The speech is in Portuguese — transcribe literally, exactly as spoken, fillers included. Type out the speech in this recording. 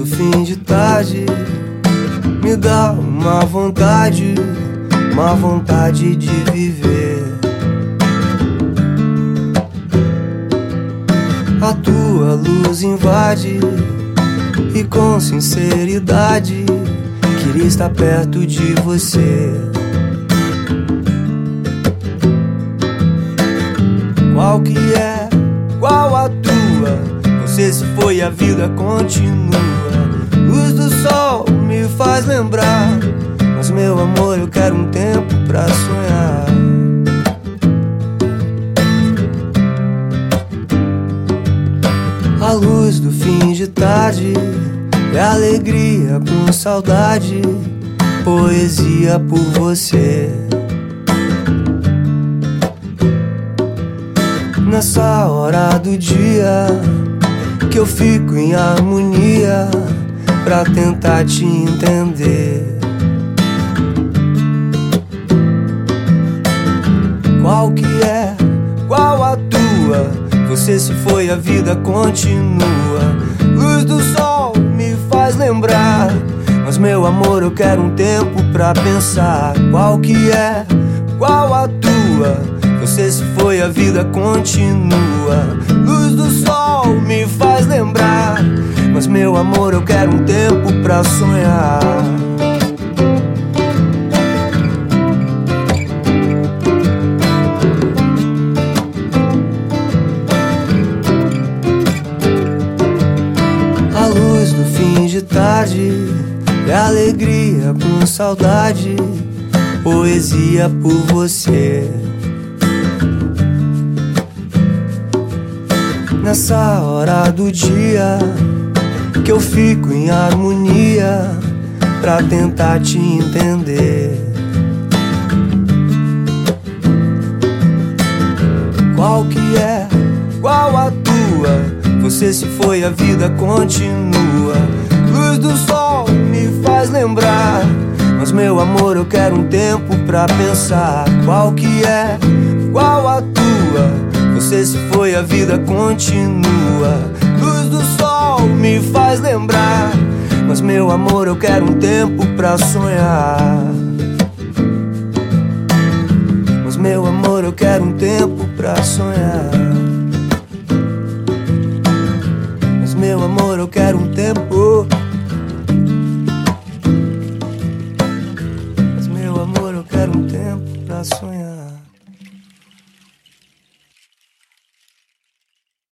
fim de tarde me dá uma vontade, uma vontade de viver. A tua luz invade e com sinceridade queria estar perto de você. Qual que é, qual a tua? Não sei se foi, a vida continua. Luz do sol me faz lembrar, mas meu amor, eu quero um tempo pra sonhar. A luz do fim de tarde é alegria com saudade, poesia por você. Nessa hora do dia que eu fico em harmonia pra tentar te entender. Qual que é, qual a tua? Você se foi, a vida continua. Luz do sol me faz lembrar, mas meu amor, eu quero um tempo pra pensar. Qual que é, qual a tua? Você se foi, a vida continua. Luz do sol me faz lembrar, mas meu amor, eu quero um tempo pra sonhar. A luz do fim de tarde é alegria com saudade, poesia por você. Nessa hora do dia que eu fico em harmonia pra tentar te entender. Qual que é, qual a tua? Você se foi, a vida continua. Luz do sol me faz lembrar, mas meu amor, eu quero um tempo pra pensar. Qual que é, qual a tua? Você se foi, a vida continua. Luz do sol me faz lembrar, mas meu amor, eu quero um tempo pra sonhar. Mas meu amor, eu quero um tempo pra sonhar. Mas meu amor, eu quero um tempo. Mas meu amor, eu quero um tempo pra sonhar.